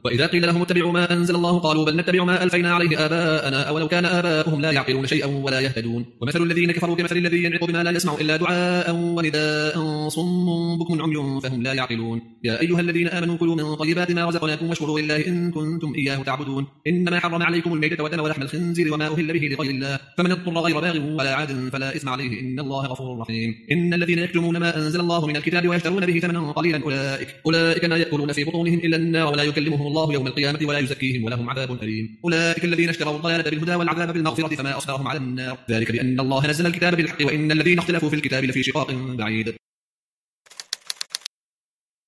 وإذا قيل لهم اتبعوا ما أنزل الله قالوا بل نتبع ما ألفينا عليه آباءنا أولو كان آباؤهم لا يعقلون شيئا ولا يهتدون ومثل الذين كفروا كمثل الذي ينعق بما لا يسمع إلا دعاء ونداء صم بكم عمي فهم لا يعقلون يا أيها الذين آمنوا كلوا من طيبات ما رزقناكم واشكروا لله إن كنتم إياه تعبدون إنما حرم عليكم الميتة والدم ولحم الخنزير وما أهل به لغير الله فمن اضطر غير باغ ولا عاد فلا إثم عليه إن الله غفور رحيم إن الذين يكتمون ما أنزل الله من الكتاب ويشترون به ثمنا قليلا أولئك ما يأكلون في بطونهم إلا النار ولا يكلمهم الله يوم القيامة ولا يزكيهم ولهم عذاب أليم أولئك الذين اشتروا الضلالة بالهدى والعذاب بالمغفرة فما أصبرهم على النار ذلك بأن الله نزل الكتاب بالحق وإن الذين اختلفوا في الكتاب لفي شقاق بعيد